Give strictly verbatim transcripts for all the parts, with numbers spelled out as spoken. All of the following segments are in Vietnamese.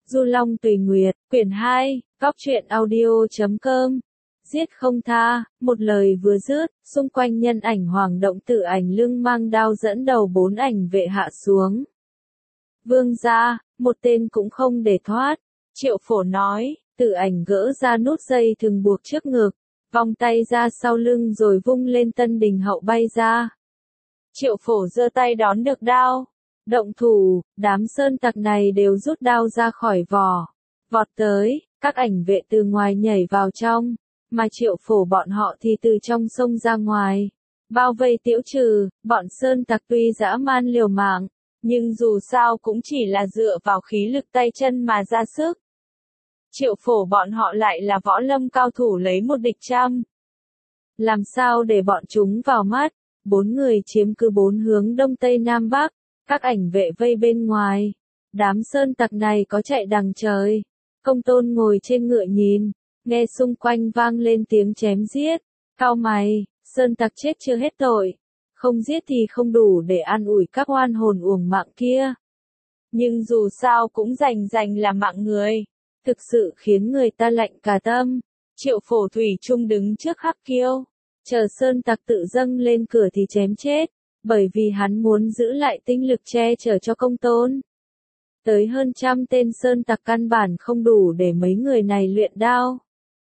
Du Long Tùy Nguyệt, quyển hai, góc truyện audio chấm com. Giết không tha, một lời vừa dứt, xung quanh nhân ảnh Hoàng Động Tự Ảnh lưng mang đao dẫn đầu bốn ảnh vệ hạ xuống. Vương gia, một tên cũng không để thoát, Triệu Phổ nói. Tự Ảnh gỡ ra nút dây thừng buộc trước ngực, vòng tay ra sau lưng rồi vung lên Tân Đình Hậu bay ra. Triệu Phổ giơ tay đón được đao. Động thủ, đám sơn tặc này đều rút đao ra khỏi vỏ. Vọt tới, các ảnh vệ từ ngoài nhảy vào trong, mà Triệu Phổ bọn họ thì từ trong sông ra ngoài. Bao vây Tiễu Trừ, bọn sơn tặc tuy dã man liều mạng, nhưng dù sao cũng chỉ là dựa vào khí lực tay chân mà ra sức. Triệu Phổ bọn họ lại là võ lâm cao thủ lấy một địch trăm. Làm sao để bọn chúng vào mắt, bốn người chiếm cứ bốn hướng đông tây nam bắc, các ảnh vệ vây bên ngoài. Đám sơn tặc này có chạy đằng trời. Công Tôn ngồi trên ngựa nhìn, nghe xung quanh vang lên tiếng chém giết. Cau mày, sơn tặc chết chưa hết tội. Không giết thì không đủ để an ủi các oan hồn uổng mạng kia. Nhưng dù sao cũng rành rành là mạng người. Thực sự khiến người ta lạnh cả tâm. Triệu Phổ thủy chung đứng trước Hắc Kiêu, chờ sơn tặc tự dâng lên cửa thì chém chết, bởi vì hắn muốn giữ lại tinh lực che chở cho Công Tôn. Tới hơn trăm tên sơn tặc căn bản không đủ để mấy người này luyện đao.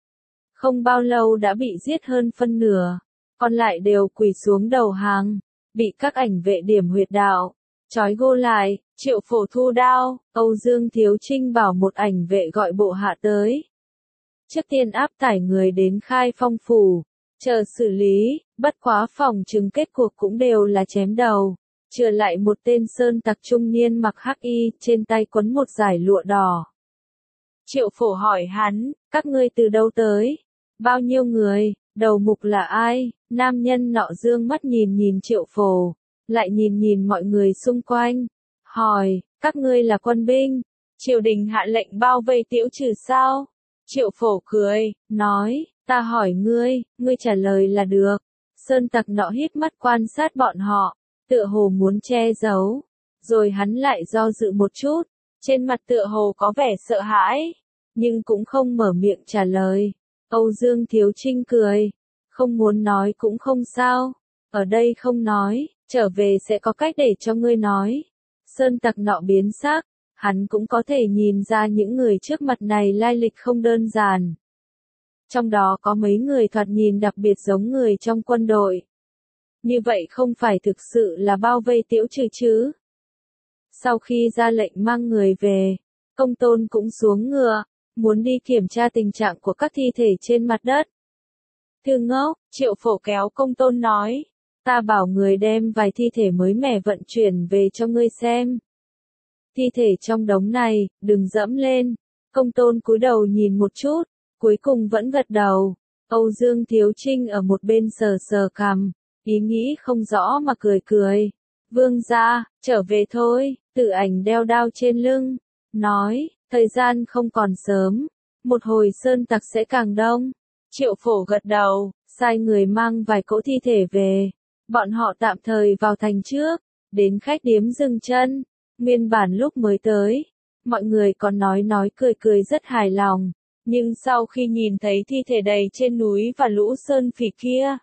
Không bao lâu đã bị giết hơn phân nửa, còn lại đều quỳ xuống đầu hàng, bị các ảnh vệ điểm huyệt đạo, trói gô lại. Triệu Phổ thu đao, Âu Dương Thiếu Trinh bảo một ảnh vệ gọi bộ hạ tới. Trước tiên áp tải người đến Khai Phong phủ, chờ xử lý, bất quá phòng chứng kết cuộc cũng đều là chém đầu. Trừ lại một tên sơn tặc trung niên mặc hắc y, trên tay quấn một dải lụa đỏ. Triệu Phổ hỏi hắn, các ngươi từ đâu tới? Bao nhiêu người? Đầu mục là ai? Nam nhân nọ dương mắt nhìn nhìn Triệu Phổ, lại nhìn nhìn mọi người xung quanh. Hỏi, các ngươi là quân binh, triều đình hạ lệnh bao vây Tiễu Trừ sao? Triệu Phổ cười, nói, ta hỏi ngươi, ngươi trả lời là được. Sơn tặc nọ hít mắt quan sát bọn họ, tựa hồ muốn che giấu, rồi hắn lại do dự một chút, trên mặt tựa hồ có vẻ sợ hãi, nhưng cũng không mở miệng trả lời. Âu Dương Thiếu Trinh cười, không muốn nói cũng không sao, ở đây không nói, trở về sẽ có cách để cho ngươi nói. Sơn tặc nọ biến sắc, hắn cũng có thể nhìn ra những người trước mặt này lai lịch không đơn giản. Trong đó có mấy người thoạt nhìn đặc biệt giống người trong quân đội. Như vậy không phải thực sự là bao vây Tiễu Trừ chứ? Sau khi ra lệnh mang người về, Công Tôn cũng xuống ngựa, muốn đi kiểm tra tình trạng của các thi thể trên mặt đất. Thư ngốc, Triệu Phổ kéo Công Tôn nói. Ta bảo người đem vài thi thể mới mẻ vận chuyển về cho ngươi xem. Thi thể trong đống này, đừng dẫm lên. Công Tôn cúi đầu nhìn một chút, cuối cùng vẫn gật đầu. Âu Dương Thiếu Trinh ở một bên sờ sờ cằm, ý nghĩ không rõ mà cười cười. Vương gia, trở về thôi. Tự Ảnh đeo đao trên lưng, nói, thời gian không còn sớm, một hồi sơn tặc sẽ càng đông. Triệu Phổ gật đầu, sai người mang vài cỗ thi thể về. Bọn họ tạm thời vào thành trước, đến khách điếm dừng chân. Nguyên bản lúc mới tới, mọi người còn nói nói cười cười rất hài lòng, nhưng sau khi nhìn thấy thi thể đầy trên núi và lũ sơn phỉ kia,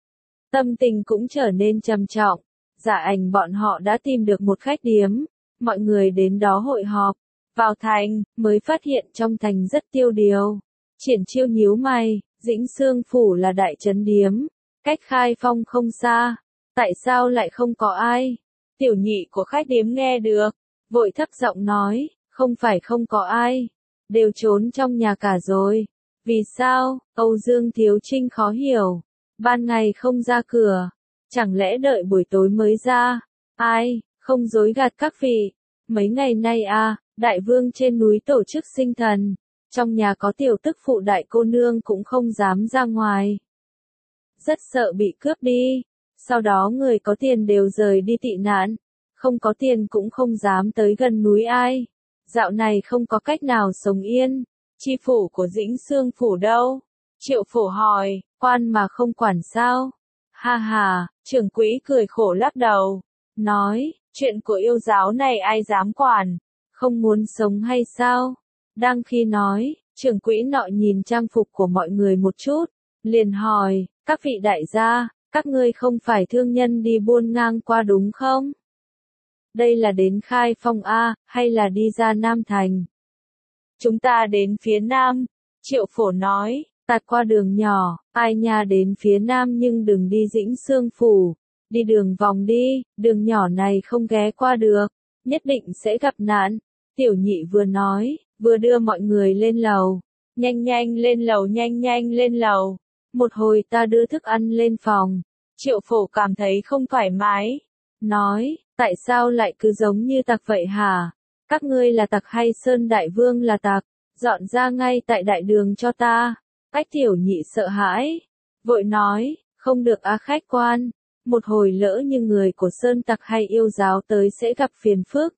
tâm tình cũng trở nên trầm trọng. Giả Ảnh bọn họ đã tìm được một khách điếm, mọi người đến đó hội họp. Vào thành, mới phát hiện trong thành rất tiêu điều. Triển Chiêu nhíu mày, Dĩnh Xương phủ là đại trấn điếm, cách Khai Phong không xa, tại sao lại không có ai? Tiểu nhị của khách điếm nghe được, vội thấp giọng nói, không phải không có ai, đều trốn trong nhà cả rồi. Vì sao? Âu Dương Thiếu Trinh khó hiểu, ban ngày không ra cửa, chẳng lẽ đợi buổi tối mới ra? Ai, không dối gạt các vị, mấy ngày nay à, đại vương trên núi tổ chức sinh thần, trong nhà có tiểu tức phụ đại cô nương cũng không dám ra ngoài. Rất sợ bị cướp đi, sau đó người có tiền đều rời đi tị nạn, không có tiền cũng không dám tới gần núi ai. Dạo này không có cách nào sống yên. Chi phủ của Dĩnh Xương phủ đâu? Triệu Phổ hỏi, quan mà không quản sao? Ha ha, trưởng quỹ cười khổ lắc đầu, nói, chuyện của yêu giáo này ai dám quản, không muốn sống hay sao? Đang khi nói, trưởng quỹ nọ nhìn trang phục của mọi người một chút, liền hỏi, các vị đại gia, các ngươi không phải thương nhân đi buôn ngang qua đúng không? Đây là đến Khai Phong A, hay là đi ra Nam Thành? Chúng ta đến phía Nam, Triệu Phổ nói. Tạt qua đường nhỏ, ai nha đến phía Nam nhưng đừng đi Dĩnh Xương Phủ, đi đường vòng đi, đường nhỏ này không ghé qua được, nhất định sẽ gặp nạn. Tiểu nhị vừa nói, vừa đưa mọi người lên lầu. Nhanh nhanh lên lầu, nhanh nhanh lên lầu. Một hồi ta đưa thức ăn lên phòng. Triệu Phổ cảm thấy không thoải mái. Nói, tại sao lại cứ giống như tặc vậy hả? Các ngươi là tặc hay Sơn Đại Vương là tặc? Dọn ra ngay tại đại đường cho ta. Ách tiểu nhị sợ hãi. Vội nói, không được á khách quan. Một hồi lỡ như người của Sơn tặc hay yêu giáo tới sẽ gặp phiền phức.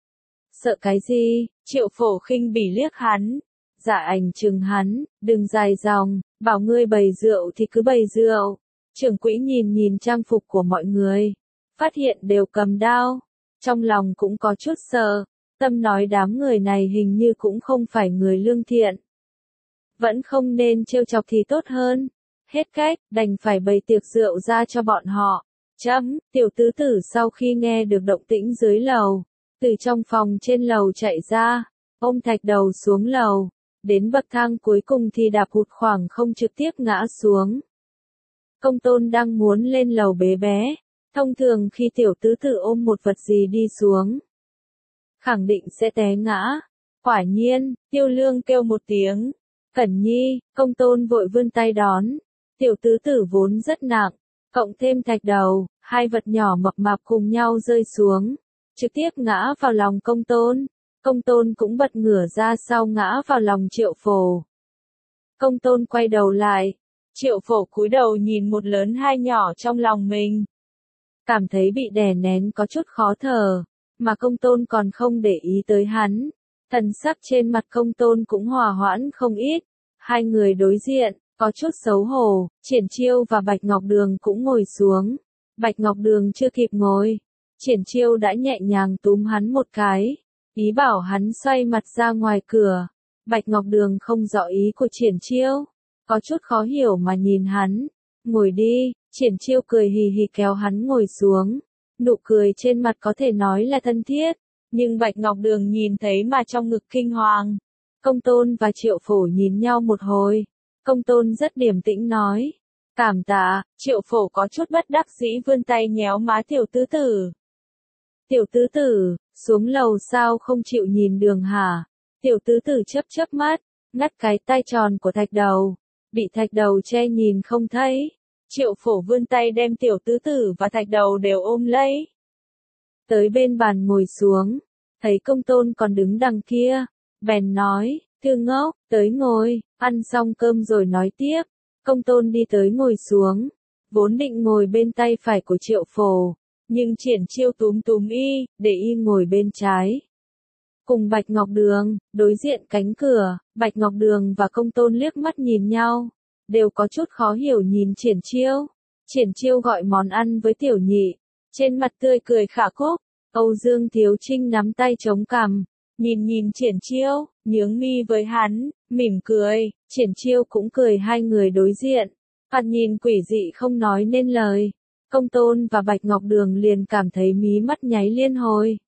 Sợ cái gì? Triệu Phổ khinh bỉ liếc hắn. Dạ ảnh chừng hắn, đừng dài dòng, bảo ngươi bày rượu thì cứ bày rượu. Trưởng quỹ nhìn nhìn trang phục của mọi người, phát hiện đều cầm đao, trong lòng cũng có chút sợ, tâm nói đám người này hình như cũng không phải người lương thiện. Vẫn không nên trêu chọc thì tốt hơn. Hết cách, đành phải bày tiệc rượu ra cho bọn họ. Chấm, tiểu tứ tử sau khi nghe được động tĩnh dưới lầu, từ trong phòng trên lầu chạy ra, ôm thạch đầu xuống lầu, đến bậc thang cuối cùng thì đạp hụt khoảng không trực tiếp ngã xuống. Công tôn đang muốn lên lầu bế bé, thông thường khi tiểu tứ tử ôm một vật gì đi xuống, khẳng định sẽ té ngã. Quả nhiên, Tiêu Lương kêu một tiếng, Cẩn Nhi, công tôn vội vươn tay đón, tiểu tứ tử vốn rất nặng, cộng thêm thạch đầu, hai vật nhỏ mập mạp cùng nhau rơi xuống, trực tiếp ngã vào lòng công tôn. Công tôn cũng bật ngửa ra sau ngã vào lòng Triệu Phổ. Công tôn quay đầu lại. Triệu Phổ cúi đầu nhìn một lớn hai nhỏ trong lòng mình. Cảm thấy bị đè nén có chút khó thở, mà công tôn còn không để ý tới hắn. Thần sắc trên mặt công tôn cũng hòa hoãn không ít. Hai người đối diện, có chút xấu hổ, Triển Chiêu và Bạch Ngọc Đường cũng ngồi xuống. Bạch Ngọc Đường chưa kịp ngồi, Triển Chiêu đã nhẹ nhàng túm hắn một cái, ý bảo hắn xoay mặt ra ngoài cửa. Bạch Ngọc Đường không rõ ý của Triển Chiêu, có chút khó hiểu mà nhìn hắn. Ngồi đi, Triển Chiêu cười hì hì kéo hắn ngồi xuống. Nụ cười trên mặt có thể nói là thân thiết, nhưng Bạch Ngọc Đường nhìn thấy mà trong ngực kinh hoàng. Công tôn và Triệu Phổ nhìn nhau một hồi. Công tôn rất điềm tĩnh nói, cảm tạ. Triệu Phổ có chút bất đắc dĩ vươn tay nhéo má tiểu tứ tử. Tiểu tứ tử, xuống lầu sao không chịu nhìn đường hả? Tiểu tứ tử chớp chớp mắt, ngắt cái tay tròn của thạch đầu, bị thạch đầu che nhìn không thấy. Triệu Phổ vươn tay đem tiểu tứ tử và thạch đầu đều ôm lấy. Tới bên bàn ngồi xuống, thấy công tôn còn đứng đằng kia, bèn nói, Thư ngốc, tới ngồi, ăn xong cơm rồi nói tiếp. Công tôn đi tới ngồi xuống, vốn định ngồi bên tay phải của Triệu Phổ, nhưng Triển Chiêu túm túm y, để y ngồi bên trái. Cùng Bạch Ngọc Đường, đối diện cánh cửa, Bạch Ngọc Đường và công tôn liếc mắt nhìn nhau, đều có chút khó hiểu nhìn Triển Chiêu. Triển Chiêu gọi món ăn với tiểu nhị, trên mặt tươi cười khả cúc. Âu Dương Thiếu Trinh nắm tay chống cằm, nhìn nhìn Triển Chiêu, nhướng mi với hắn, mỉm cười. Triển Chiêu cũng cười, hai người đối diện, mặt nhìn quỷ dị không nói nên lời. Công tôn và Bạch Ngọc Đường liền cảm thấy mí mắt nháy liên hồi.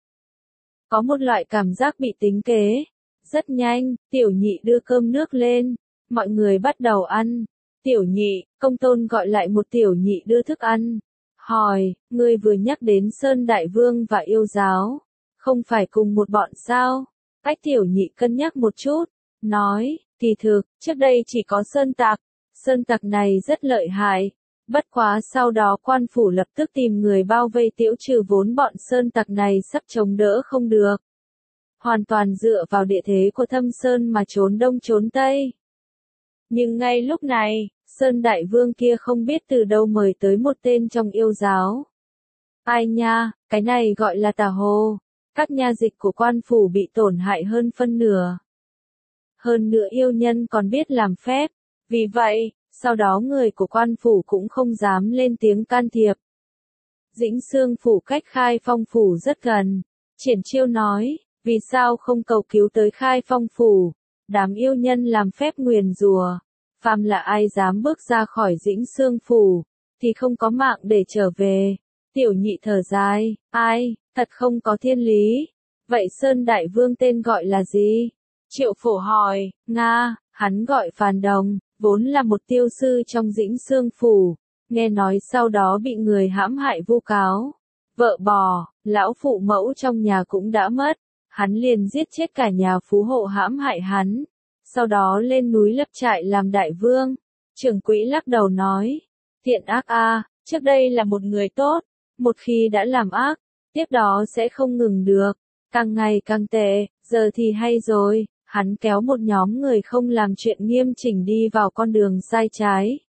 Có một loại cảm giác bị tính kế. Rất nhanh, tiểu nhị đưa cơm nước lên, mọi người bắt đầu ăn. Tiểu nhị, công tôn gọi lại một tiểu nhị đưa thức ăn. Hỏi, ngươi vừa nhắc đến Sơn Đại Vương và yêu giáo, không phải cùng một bọn sao? Ách tiểu nhị cân nhắc một chút, nói, kỳ thực, trước đây chỉ có Sơn Tặc, Sơn Tặc này rất lợi hại. Bất quá sau đó quan phủ lập tức tìm người bao vây tiễu trừ vốn bọn Sơn Tặc này sắp chống đỡ không được. Hoàn toàn dựa vào địa thế của Thâm Sơn mà trốn đông trốn tây. Nhưng ngay lúc này, Sơn Đại Vương kia không biết từ đâu mời tới một tên trong yêu giáo. Ai nha, cái này gọi là tà hồ. Các nha dịch của quan phủ bị tổn hại hơn phân nửa. Hơn nữa yêu nhân còn biết làm phép. Vì vậy, sau đó người của quan phủ cũng không dám lên tiếng can thiệp. Dĩnh Xương phủ cách Khai Phong phủ rất gần. Triển Chiêu nói, Vì sao không cầu cứu tới Khai Phong phủ? Đám yêu nhân làm phép nguyền rủa, phàm là ai dám bước ra khỏi Dĩnh Xương phủ, thì không có mạng để trở về. Tiểu nhị thở dài, ai, thật không có thiên lý. Vậy Sơn Đại Vương tên gọi là gì? Triệu Phổ hỏi, Nga, hắn gọi Phàn Đồng, vốn là một tiêu sư trong Dĩnh Xương phủ, nghe nói sau đó bị người hãm hại vu cáo. Vợ bỏ, lão phụ mẫu trong nhà cũng đã mất, hắn liền giết chết cả nhà phú hộ hãm hại hắn, sau đó lên núi lập trại làm đại vương. Trưởng quỹ lắc đầu nói, thiện ác a, trước đây là một người tốt, một khi đã làm ác, tiếp đó sẽ không ngừng được, càng ngày càng tệ, giờ thì hay rồi, hắn kéo một nhóm người không làm chuyện nghiêm chỉnh đi vào con đường sai trái.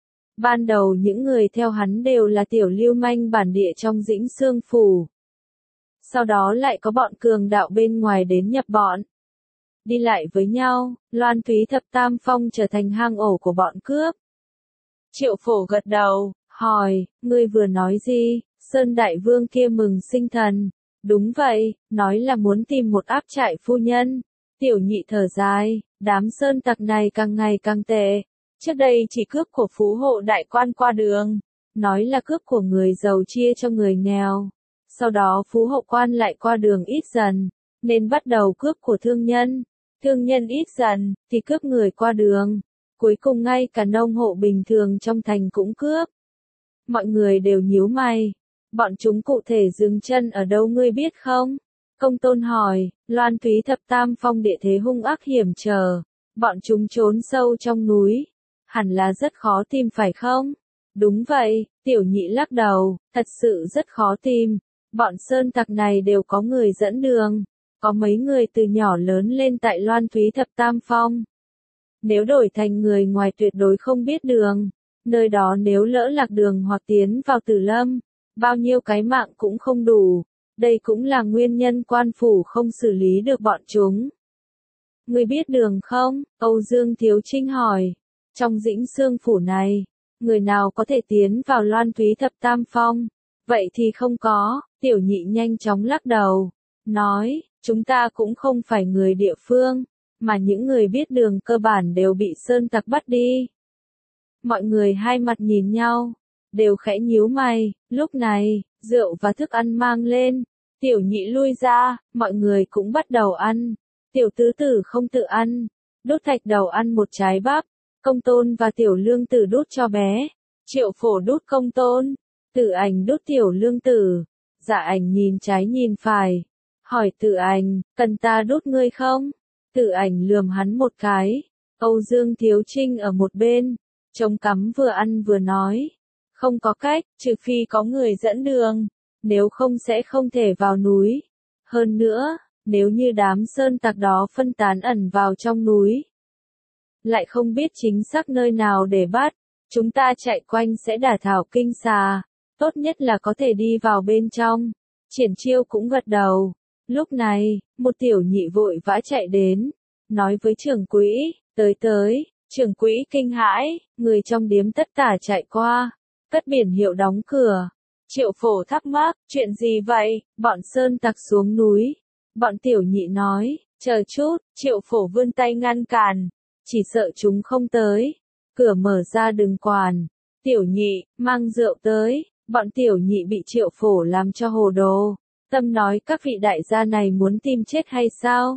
Ban đầu những người theo hắn đều là tiểu lưu manh bản địa trong Dĩnh Xương phủ. Sau đó lại có bọn cường đạo bên ngoài đến nhập bọn. Đi lại với nhau, Loan Thúy Thập Tam Phong trở thành hang ổ của bọn cướp. Triệu Phổ gật đầu, hỏi, ngươi vừa nói gì? Sơn Đại Vương kia mừng sinh thần. Đúng vậy, nói là muốn tìm một áp trại phu nhân. Tiểu nhị thở dài, đám sơn tặc này càng ngày càng tệ. Trước đây chỉ cướp của phú hộ đại quan qua đường, nói là cướp của người giàu chia cho người nghèo. Sau đó phú hộ quan lại qua đường ít dần, nên bắt đầu cướp của thương nhân. Thương nhân ít dần, thì cướp người qua đường. Cuối cùng ngay cả nông hộ bình thường trong thành cũng cướp. Mọi người đều nhíu mày. Bọn chúng cụ thể dừng chân ở đâu ngươi biết không? Công Tôn hỏi, Loan Thúy Thập Tam Phong địa thế hung ác hiểm trở. Bọn chúng trốn sâu trong núi. Hẳn là rất khó tìm phải không? Đúng vậy, tiểu nhị lắc đầu, thật sự rất khó tìm. Bọn sơn tặc này đều có người dẫn đường. Có mấy người từ nhỏ lớn lên tại Loan Thúy Thập Tam Phong. Nếu đổi thành người ngoài tuyệt đối không biết đường. Nơi đó nếu lỡ lạc đường hoặc tiến vào Tử Lâm, bao nhiêu cái mạng cũng không đủ. Đây cũng là nguyên nhân quan phủ không xử lý được bọn chúng. Ngươi biết đường không? Âu Dương Thiếu Trinh hỏi. Trong Dĩnh Xương phủ này, người nào có thể tiến vào Loan Thúy Thập Tam Phong? Vậy thì không có, tiểu nhị nhanh chóng lắc đầu. Nói, chúng ta cũng không phải người địa phương, mà những người biết đường cơ bản đều bị sơn tặc bắt đi. Mọi người hai mặt nhìn nhau, đều khẽ nhíu mày, lúc này, rượu và thức ăn mang lên, tiểu nhị lui ra, mọi người cũng bắt đầu ăn, tiểu tứ tử không tự ăn, đốt thạch đầu ăn một trái bắp, Công Tôn và tiểu lương tử đút cho bé, Triệu Phổ đút Công Tôn, Tử Ảnh đút tiểu lương tử, Dạ Ảnh nhìn trái nhìn phải, hỏi Tử Ảnh, cần ta đút ngươi không? Tử Ảnh lườm hắn một cái, Âu Dương Thiếu Trinh ở một bên, trông cắm vừa ăn vừa nói, không có cách, trừ phi có người dẫn đường, nếu không sẽ không thể vào núi. Hơn nữa, nếu như đám sơn tặc đó phân tán ẩn vào trong núi, lại không biết chính xác nơi nào để bắt, chúng ta chạy quanh sẽ đả thảo kinh xà, tốt nhất là có thể đi vào bên trong. Triển Chiêu cũng gật đầu. Lúc này, một tiểu nhị vội vã chạy đến, nói với trưởng quỹ, tới tới. Trưởng quỹ kinh hãi, người trong điếm tất tả chạy qua, cất biển hiệu đóng cửa. Triệu Phổ thắc mắc, chuyện gì vậy? Bọn sơn tặc xuống núi. Bọn tiểu nhị nói, chờ chút, Triệu Phổ vươn tay ngăn cản, chỉ sợ chúng không tới. Cửa mở ra đừng quản. Tiểu nhị, mang rượu tới. Bọn tiểu nhị bị Triệu Phổ làm cho hồ đồ. Tâm nói các vị đại gia này muốn tìm chết hay sao?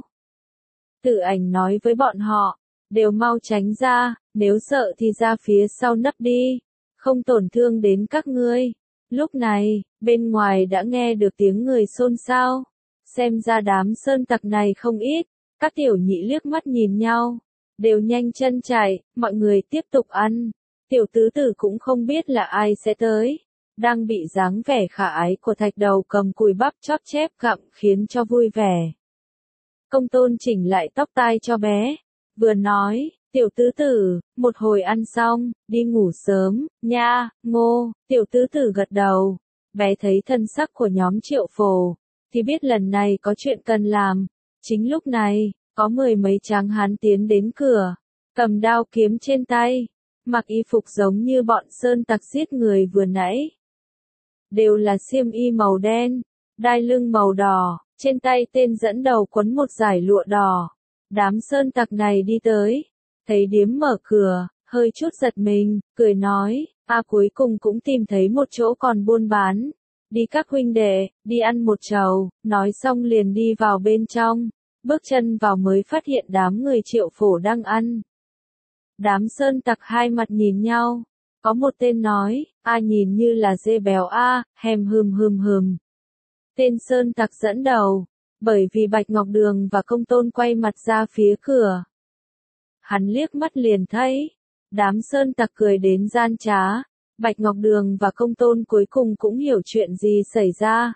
Tử Ảnh nói với bọn họ, đều mau tránh ra, nếu sợ thì ra phía sau nấp đi, không tổn thương đến các ngươi. Lúc này, bên ngoài đã nghe được tiếng người xôn xao, xem ra đám sơn tặc này không ít, các tiểu nhị liếc mắt nhìn nhau, đều nhanh chân chạy, mọi người tiếp tục ăn, tiểu tứ tử cũng không biết là ai sẽ tới, đang bị dáng vẻ khả ái của thạch đầu cầm cùi bắp chóp chép gặm khiến cho vui vẻ. Công Tôn chỉnh lại tóc tai cho bé, vừa nói, tiểu tứ tử, một hồi ăn xong, đi ngủ sớm, nha, ngô, tiểu tứ tử gật đầu, bé thấy thân sắc của nhóm Triệu Phổ, thì biết lần này có chuyện cần làm, chính lúc này, có mười mấy tráng hán tiến đến cửa, cầm đao kiếm trên tay, mặc y phục giống như bọn sơn tặc giết người vừa nãy. Đều là xiêm y màu đen, đai lưng màu đỏ, trên tay tên dẫn đầu quấn một dải lụa đỏ. Đám sơn tặc này đi tới, thấy điếm mở cửa, hơi chút giật mình, cười nói, a cuối cùng cũng tìm thấy một chỗ còn buôn bán. Đi các huynh đệ, đi ăn một chầu, nói xong liền đi vào bên trong, bước chân vào mới phát hiện đám người Triệu Phổ đang ăn. Đám sơn tặc hai mặt nhìn nhau, có một tên nói, a nhìn như là dê béo a, hèm hừm hừm hừm. Tên sơn tặc dẫn đầu, bởi vì Bạch Ngọc Đường và Công Tôn quay mặt ra phía cửa. Hắn liếc mắt liền thấy, đám sơn tặc cười đến gian trá, Bạch Ngọc Đường và Công Tôn cuối cùng cũng hiểu chuyện gì xảy ra.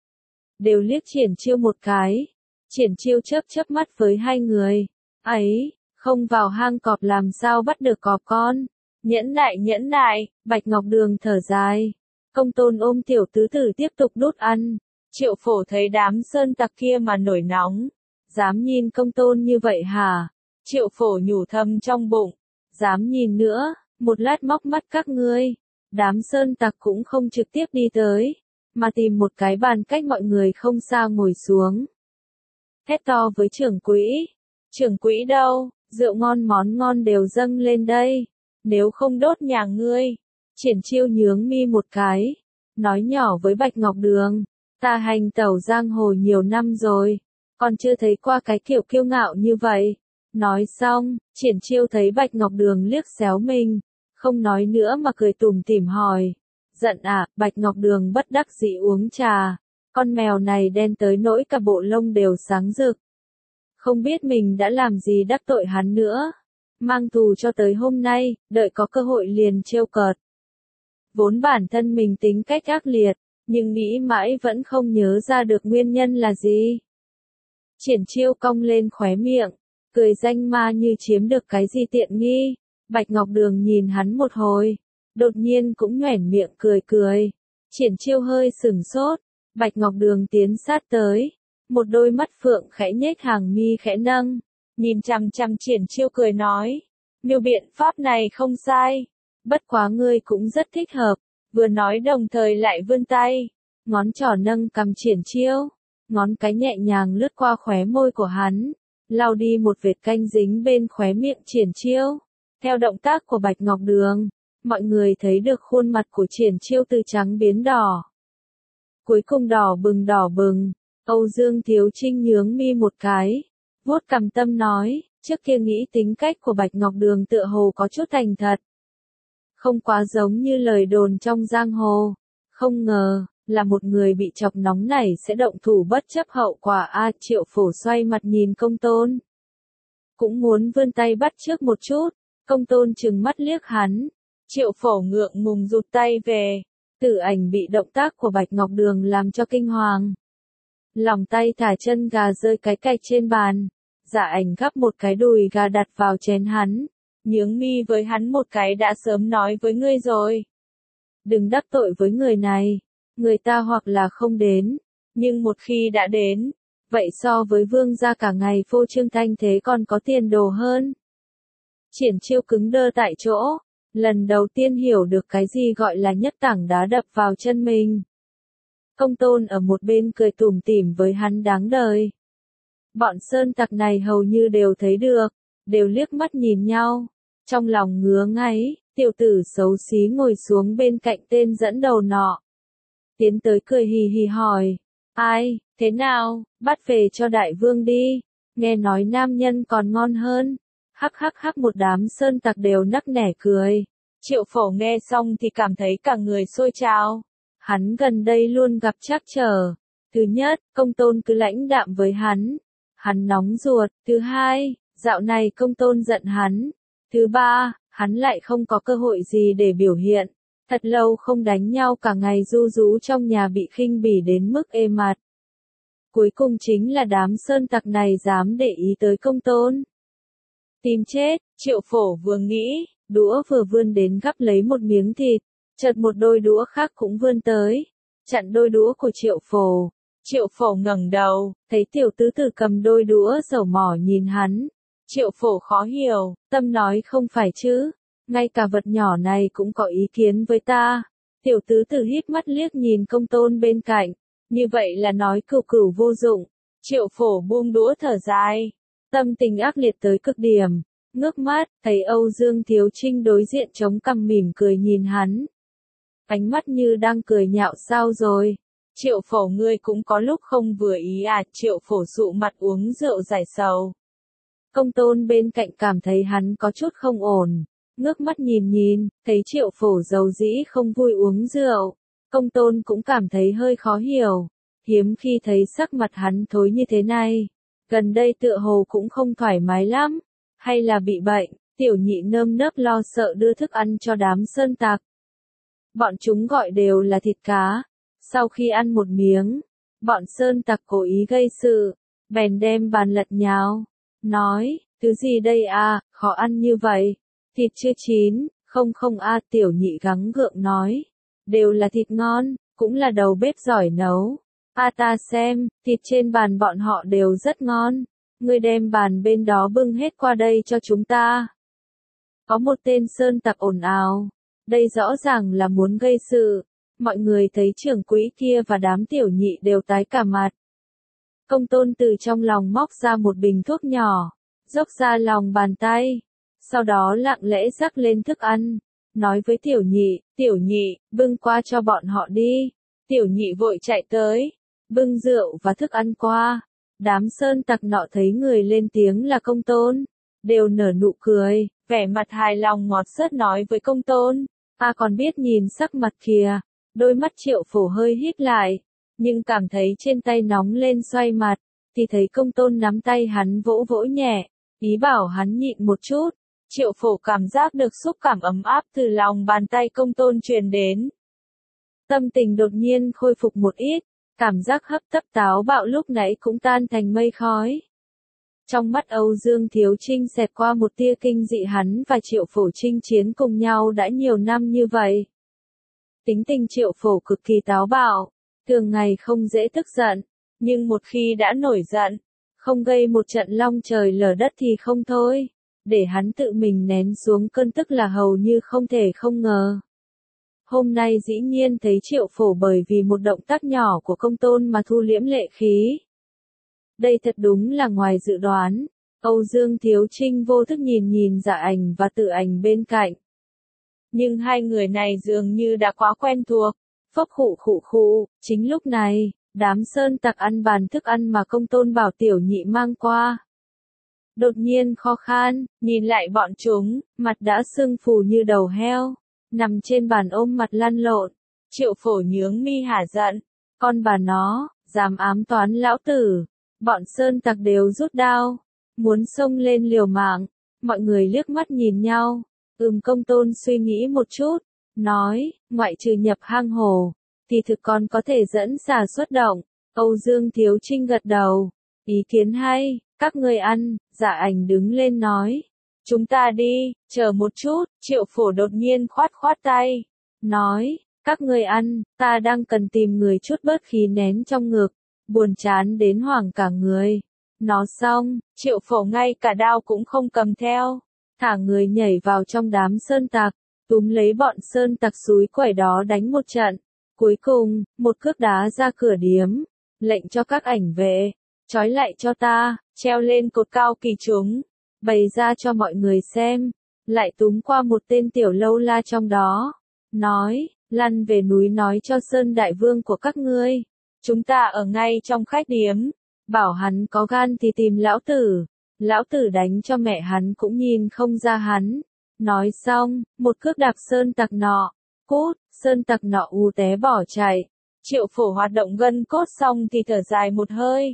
Đều liếc Triển Chiêu một cái, Triển Chiêu chớp chớp mắt với hai người, ấy, không vào hang cọp làm sao bắt được cọp con. Nhẫn nại nhẫn nại, Bạch Ngọc Đường thở dài, Công Tôn ôm tiểu tứ tử tiếp tục đút ăn. Triệu Phổ thấy đám sơn tặc kia mà nổi nóng. Dám nhìn Công Tôn như vậy hả? Triệu Phổ nhủ thầm trong bụng. Dám nhìn nữa, một lát móc mắt các ngươi. Đám sơn tặc cũng không trực tiếp đi tới, mà tìm một cái bàn cách mọi người không xa ngồi xuống. Hét to với trưởng quỹ. Trưởng quỹ đâu? Rượu ngon món ngon đều dâng lên đây. Nếu không đốt nhà ngươi. Triển Chiêu nhướng mi một cái, nói nhỏ với Bạch Ngọc Đường. Ta hành tẩu giang hồ nhiều năm rồi, còn chưa thấy qua cái kiểu kiêu ngạo như vậy. Nói xong, Triển Chiêu thấy Bạch Ngọc Đường liếc xéo mình, không nói nữa mà cười tủm tỉm hỏi. Giận à, Bạch Ngọc Đường bất đắc dĩ uống trà, con mèo này đen tới nỗi cả bộ lông đều sáng rực. Không biết mình đã làm gì đắc tội hắn nữa, mang tù cho tới hôm nay, đợi có cơ hội liền trêu cợt. Vốn bản thân mình tính cách ác liệt, nhưng nghĩ mãi vẫn không nhớ ra được nguyên nhân là gì. Triển Chiêu cong lên khóe miệng, cười danh ma như chiếm được cái gì tiện nghi. Bạch Ngọc Đường nhìn hắn một hồi, đột nhiên cũng nhoẻn miệng cười cười. Triển Chiêu hơi sửng sốt, Bạch Ngọc Đường tiến sát tới, một đôi mắt phượng khẽ nhếch hàng mi khẽ nâng, nhìn chằm chằm Triển Chiêu cười nói, mưu biện pháp này không sai, bất quá ngươi cũng rất thích hợp. Vừa nói đồng thời lại vươn tay, ngón trỏ nâng cằm Triển Chiêu, ngón cái nhẹ nhàng lướt qua khóe môi của hắn, lau đi một vệt canh dính bên khóe miệng Triển Chiêu. Theo động tác của Bạch Ngọc Đường, mọi người thấy được khuôn mặt của Triển Chiêu từ trắng biến đỏ. Cuối cùng đỏ bừng đỏ bừng, Âu Dương Thiếu Trinh nhướng mi một cái, vuốt cằm tâm nói, trước kia nghĩ tính cách của Bạch Ngọc Đường tựa hồ có chút thành thật. Không quá giống như lời đồn trong giang hồ, không ngờ, là một người bị chọc nóng này sẽ động thủ bất chấp hậu quả. A Triệu Phổ xoay mặt nhìn Công Tôn, cũng muốn vươn tay bắt trước một chút. Công Tôn trừng mắt liếc hắn, Triệu Phổ ngượng ngùng rụt tay về. Tử Ảnh bị động tác của Bạch Ngọc Đường làm cho kinh hoàng, lòng tay thả chân gà rơi cái cạch trên bàn. Dạ Ảnh gắp một cái đùi gà đặt vào chén hắn, nhướng mi với hắn một cái, đã sớm nói với ngươi rồi, đừng đắc tội với người này, người ta hoặc là không đến, nhưng một khi đã đến, vậy so với vương gia cả ngày phô trương thanh thế còn có tiền đồ hơn. Triển Chiêu cứng đơ tại chỗ, lần đầu tiên hiểu được cái gì gọi là nhất tảng đá đập vào chân mình. Công Tôn ở một bên cười tủm tỉm với hắn đáng đời. Bọn sơn tặc này hầu như đều thấy được, đều liếc mắt nhìn nhau, trong lòng ngứa ngáy. Tiểu tử xấu xí ngồi xuống bên cạnh tên dẫn đầu nọ, tiến tới cười hì hì hỏi, ai, thế nào, bắt về cho đại vương đi, nghe nói nam nhân còn ngon hơn. Hắc hắc hắc, một đám sơn tặc đều nắc nẻ cười. Triệu Phổ nghe xong thì cảm thấy cả người sôi trào. Hắn gần đây luôn gặp trắc trở. Thứ nhất, Công Tôn cứ lãnh đạm với hắn, hắn nóng ruột. Thứ hai, dạo này Công Tôn giận hắn. Thứ ba, hắn lại không có cơ hội gì để biểu hiện. Thật lâu không đánh nhau, cả ngày ru rú trong nhà bị khinh bỉ đến mức ê mặt. Cuối cùng chính là đám sơn tặc này dám để ý tới Công Tôn. Tìm chết. Triệu Phổ vừa nghĩ, đũa vừa vươn đến gắp lấy một miếng thịt, chợt một đôi đũa khác cũng vươn tới, chặn đôi đũa của Triệu Phổ. Triệu Phổ ngẩng đầu, thấy tiểu tứ tử cầm đôi đũa dầu mỏ nhìn hắn. Triệu Phổ khó hiểu, tâm nói không phải chứ, ngay cả vật nhỏ này cũng có ý kiến với ta. Tiểu tứ tử híp mắt liếc nhìn Công Tôn bên cạnh, như vậy là nói cửu cửu vô dụng. Triệu Phổ buông đũa thở dài. Tâm tình ác liệt tới cực điểm. Ngước mắt, thấy Âu Dương Thiếu Trinh đối diện chống cằm mỉm cười nhìn hắn. Ánh mắt như đang cười nhạo sao rồi. Triệu Phổ ngươi cũng có lúc không vừa ý à, Triệu Phổ sụ mặt uống rượu giải sầu. Công Tôn bên cạnh cảm thấy hắn có chút không ổn. Ngước mắt nhìn nhìn, thấy Triệu Phổ dầu dĩ không vui uống rượu. Công Tôn cũng cảm thấy hơi khó hiểu. Hiếm khi thấy sắc mặt hắn thối như thế này. Gần đây tựa hồ cũng không thoải mái lắm. Hay là bị bệnh, tiểu nhị nơm nớp lo sợ đưa thức ăn cho đám sơn tặc. Bọn chúng gọi đều là thịt cá. Sau khi ăn một miếng, bọn sơn tặc cố ý gây sự, bèn đem bàn lật nhào. Nói, thứ gì đây à, khó ăn như vậy. Thịt chưa chín, không không a tiểu nhị gắng gượng nói. Đều là thịt ngon, cũng là đầu bếp giỏi nấu. A ta xem, thịt trên bàn bọn họ đều rất ngon. Ngươi đem bàn bên đó bưng hết qua đây cho chúng ta. Có một tên sơn tặc ồn ào. Đây rõ ràng là muốn gây sự. Mọi người thấy trưởng quỹ kia và đám tiểu nhị đều tái cả mặt. Công Tôn từ trong lòng móc ra một bình thuốc nhỏ, dốc ra lòng bàn tay. Sau đó lặng lẽ rắc lên thức ăn. Nói với tiểu nhị, tiểu nhị, bưng qua cho bọn họ đi. Tiểu nhị vội chạy tới, bưng rượu và thức ăn qua. Đám sơn tặc nọ thấy người lên tiếng là Công Tôn, đều nở nụ cười, vẻ mặt hài lòng ngọt sớt nói với Công Tôn. A còn biết nhìn sắc mặt kìa, đôi mắt Triệu Phổ hơi híp lại, nhưng cảm thấy trên tay nóng lên xoay mặt, thì thấy Công Tôn nắm tay hắn vỗ vỗ nhẹ, ý bảo hắn nhịn một chút. Triệu Phổ cảm giác được xúc cảm ấm áp từ lòng bàn tay Công Tôn truyền đến. Tâm tình đột nhiên khôi phục một ít. Cảm giác hấp tấp táo bạo lúc nãy cũng tan thành mây khói. Trong mắt Âu Dương Thiếu Trinh xẹt qua một tia kinh dị, hắn và Triệu Phổ chinh chiến cùng nhau đã nhiều năm như vậy. Tính tình Triệu Phổ cực kỳ táo bạo, thường ngày không dễ tức giận, nhưng một khi đã nổi giận, không gây một trận long trời lở đất thì không thôi, để hắn tự mình nén xuống cơn tức là hầu như không thể không ngờ. Hôm nay dĩ nhiên thấy Triệu Phổ bởi vì một động tác nhỏ của Công Tôn mà thu liễm lệ khí. Đây thật đúng là ngoài dự đoán. Âu Dương Thiếu Trinh vô thức nhìn nhìn Dạ Ảnh và Tử Ảnh bên cạnh. Nhưng hai người này dường như đã quá quen thuộc. Phốc khụ khụ khụ, chính lúc này, đám sơn tặc ăn bàn thức ăn mà Công Tôn bảo tiểu nhị mang qua. Đột nhiên khó khăn, nhìn lại bọn chúng, mặt đã sưng phù như đầu heo. Nằm trên bàn ôm mặt lăn lộn. Triệu Phổ nhướng mi hả giận. Con bà nó, dám ám toán lão tử. Bọn sơn tặc đều rút đao, muốn xông lên liều mạng. Mọi người liếc mắt nhìn nhau. Ừm Công Tôn suy nghĩ một chút, nói, ngoại trừ nhập hang hồ, thì thực còn có thể dẫn xà xuất động. Âu Dương Thiếu Trinh gật đầu. Ý kiến hay, các ngươi ăn. Dạ Ảnh đứng lên nói. Chúng ta đi, chờ một chút. Triệu Phổ đột nhiên khoát khoát tay. Nói, các ngươi ăn, ta đang cần tìm người chút bớt khí nén trong ngực. Buồn chán đến hoảng cả người. Nói xong, Triệu Phổ ngay cả đao cũng không cầm theo. Thả người nhảy vào trong đám sơn tặc. Túm lấy bọn sơn tặc xúi quẩy đó đánh một trận. Cuối cùng, một cước đá ra cửa điếm. Lệnh cho các ảnh vệ. Trói lại cho ta, treo lên cột cao kỳ chúng. Bày ra cho mọi người xem, lại túm qua một tên tiểu lâu la trong đó, nói, lăn về núi nói cho Sơn Đại Vương của các ngươi, chúng ta ở ngay trong khách điếm, bảo hắn có gan thì tìm lão tử, lão tử đánh cho mẹ hắn cũng nhìn không ra hắn. Nói xong, một cước đạp sơn tặc nọ, cút, sơn tặc nọ u té bỏ chạy. Triệu Phổ hoạt động gân cốt xong thì thở dài một hơi,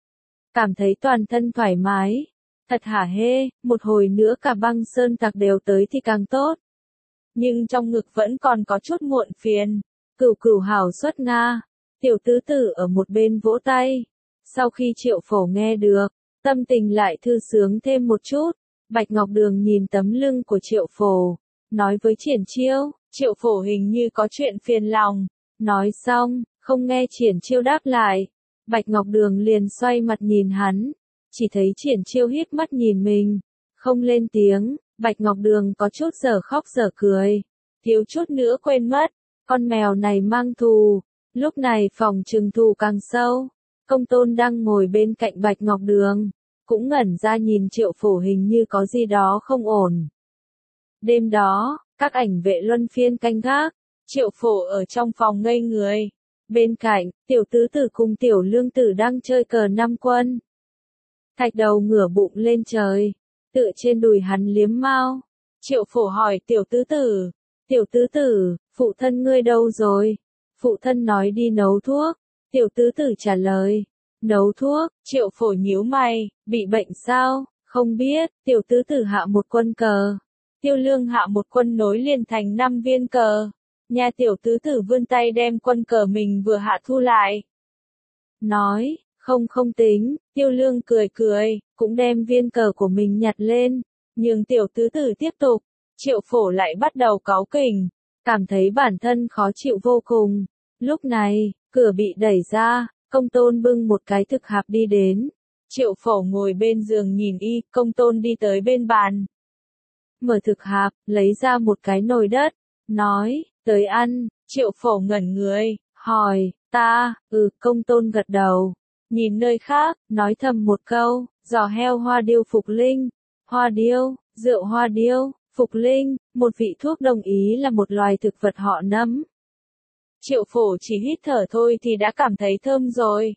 cảm thấy toàn thân thoải mái. Thật hả hê, một hồi nữa cả băng sơn tặc đều tới thì càng tốt. Nhưng trong ngực vẫn còn có chút muộn phiền. Cửu cửu hảo xuất Nga. Tiểu tứ tử ở một bên vỗ tay. Sau khi Triệu Phổ nghe được, tâm tình lại thư sướng thêm một chút. Bạch Ngọc Đường nhìn tấm lưng của Triệu Phổ, nói với Triển Chiêu, Triệu Phổ hình như có chuyện phiền lòng. Nói xong, không nghe Triển Chiêu đáp lại. Bạch Ngọc Đường liền xoay mặt nhìn hắn. Chỉ thấy Triển Chiêu hít mắt nhìn mình, không lên tiếng. Bạch Ngọc Đường có chút dở khóc dở cười, thiếu chút nữa quên mất, con mèo này mang thù, lúc này phòng trừng thù càng sâu. Công Tôn đang ngồi bên cạnh Bạch Ngọc Đường, cũng ngẩn ra nhìn Triệu Phổ hình như có gì đó không ổn. Đêm đó, các ảnh vệ luân phiên canh gác, Triệu Phổ ở trong phòng ngây người. Bên cạnh, tiểu tứ tử cùng tiểu lương tử đang chơi cờ năm quân. Thạch Đầu ngửa bụng lên trời, tựa trên đùi hắn liếm mao. Triệu Phổ hỏi tiểu tứ tử, tiểu tứ tử, phụ thân ngươi đâu rồi? Phụ thân nói đi nấu thuốc. Tiểu tứ tử trả lời, nấu thuốc. Triệu Phổ nhíu mày, bị bệnh sao? Không biết. Tiểu tứ tử hạ một quân cờ. Tiêu Lương hạ một quân nối liền thành năm viên cờ. Nhà tiểu tứ tử vươn tay đem quân cờ mình vừa hạ thu lại. Nói, không không tính. Tiêu Lương cười cười, cũng đem viên cờ của mình nhặt lên. Nhưng tiểu tứ tử tiếp tục. Triệu Phổ lại bắt đầu cáu kỉnh, cảm thấy bản thân khó chịu vô cùng. Lúc này, cửa bị đẩy ra, Công Tôn bưng một cái thực hạp đi đến. Triệu Phổ ngồi bên giường nhìn y, Công Tôn đi tới bên bàn. Mở thực hạp, lấy ra một cái nồi đất, nói, tới ăn. Triệu Phổ ngẩn người, hỏi, ta, ừ, Công Tôn gật đầu. Nhìn nơi khác, nói thầm một câu, giò heo hoa điêu phục linh. Hoa điêu, rượu hoa điêu, phục linh, một vị thuốc đồng ý là một loài thực vật họ nấm. Triệu Phổ chỉ hít thở thôi thì đã cảm thấy thơm rồi.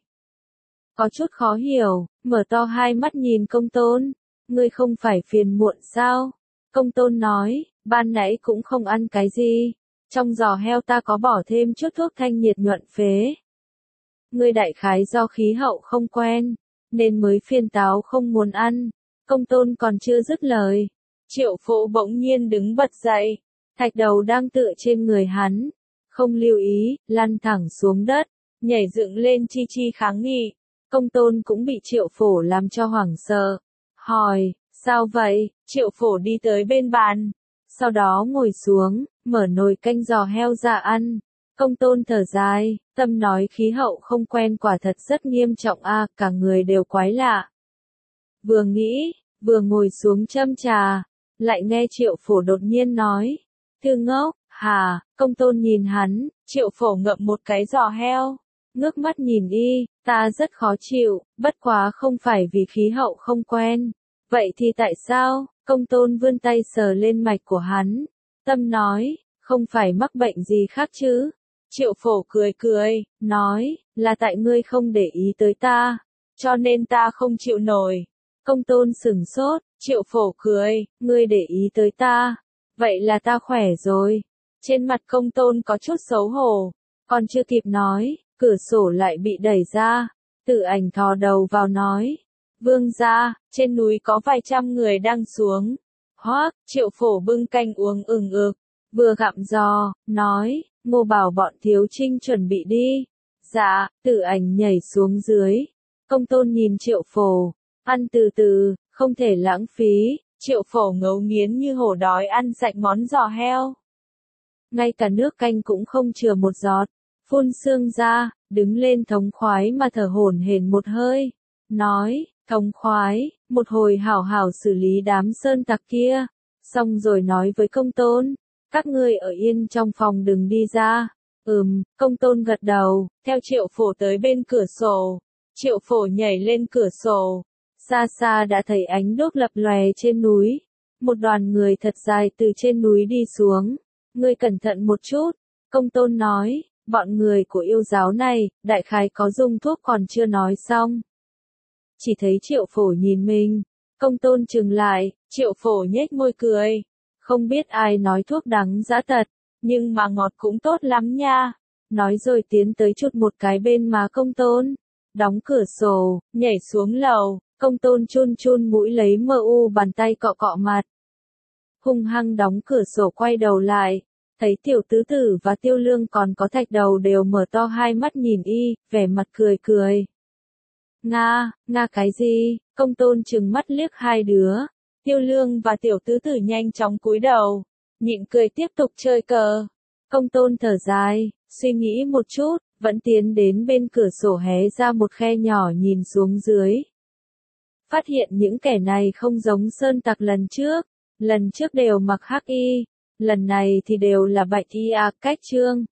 Có chút khó hiểu, mở to hai mắt nhìn Công Tôn. Ngươi không phải phiền muộn sao? Công Tôn nói, ban nãy cũng không ăn cái gì. Trong giò heo ta có bỏ thêm chút thuốc thanh nhiệt nhuận phế. Ngươi đại khái do khí hậu không quen, nên mới phiền táo không muốn ăn. Công Tôn còn chưa dứt lời. Triệu Phổ bỗng nhiên đứng bật dậy. Thạch Đầu đang tựa trên người hắn. Không lưu ý, lăn thẳng xuống đất, nhảy dựng lên chi chi kháng nghị. Công Tôn cũng bị Triệu Phổ làm cho hoảng sợ. Hỏi, sao vậy? Triệu Phổ đi tới bên bàn. Sau đó ngồi xuống, mở nồi canh giò heo ra ăn. Công Tôn thở dài, tâm nói khí hậu không quen quả thật rất nghiêm trọng a, cả người đều quái lạ. Vừa nghĩ, vừa ngồi xuống châm trà, lại nghe Triệu Phổ đột nhiên nói. Thư ngốc, hà, Công Tôn nhìn hắn, Triệu Phổ ngậm một cái giò heo, ngước mắt nhìn y, ta rất khó chịu, bất quá không phải vì khí hậu không quen. Vậy thì tại sao? Công Tôn vươn tay sờ lên mạch của hắn, tâm nói, không phải mắc bệnh gì khác chứ? Triệu Phổ cười cười, nói, là tại ngươi không để ý tới ta, cho nên ta không chịu nổi. Công Tôn sửng sốt, Triệu Phổ cười, ngươi để ý tới ta, vậy là ta khỏe rồi. Trên mặt Công Tôn có chút xấu hổ, còn chưa kịp nói, cửa sổ lại bị đẩy ra. Tử Ảnh thò đầu vào nói, vương gia, trên núi có vài trăm người đang xuống. Hoác, Triệu Phổ bưng canh uống ừng ực, vừa gặm giò, nói, Ngô bảo bọn Thiếu Trinh chuẩn bị đi. Dạ, Tử Ảnh nhảy xuống dưới. Công Tôn nhìn Triệu Phổ, ăn từ từ, không thể lãng phí. Triệu Phổ ngấu nghiến như hổ đói ăn sạch món giò heo. Ngay cả nước canh cũng không chừa một giọt, phun sương ra, đứng lên thống khoái mà thở hổn hển một hơi, nói, thống khoái, một hồi hảo hảo xử lý đám sơn tặc kia, xong rồi nói với Công Tôn, các ngươi ở yên trong phòng đừng đi ra. Ừm, Công Tôn gật đầu, theo Triệu Phổ tới bên cửa sổ. Triệu Phổ nhảy lên cửa sổ, xa xa đã thấy ánh đuốc lập lòe trên núi, một đoàn người thật dài từ trên núi đi xuống. Ngươi cẩn thận một chút, Công Tôn nói, bọn người của yêu giáo này, đại khái có dùng thuốc còn chưa nói xong. Chỉ thấy Triệu Phổ nhìn mình, Công Tôn chừng lại, Triệu Phổ nhếch môi cười, không biết ai nói thuốc đắng dã tật, nhưng mà ngọt cũng tốt lắm nha. Nói rồi tiến tới chụt một cái bên má Công Tôn, đóng cửa sổ, nhảy xuống lầu. Công Tôn chun chun mũi lấy mờ u bàn tay cọ cọ mặt. Hung hăng đóng cửa sổ quay đầu lại, thấy tiểu tứ tử và Tiêu Lương còn có Thạch Đầu đều mở to hai mắt nhìn y, vẻ mặt cười cười. Nga, nga cái gì? Công Tôn trừng mắt liếc hai đứa. Tiêu Lương và tiểu tứ tử nhanh chóng cúi đầu, nhịn cười tiếp tục chơi cờ. Công Tôn thở dài, suy nghĩ một chút, vẫn tiến đến bên cửa sổ hé ra một khe nhỏ nhìn xuống dưới. Phát hiện những kẻ này không giống sơn tặc lần trước, lần trước đều mặc hắc y, lần này thì đều là bạch y à, cách trương.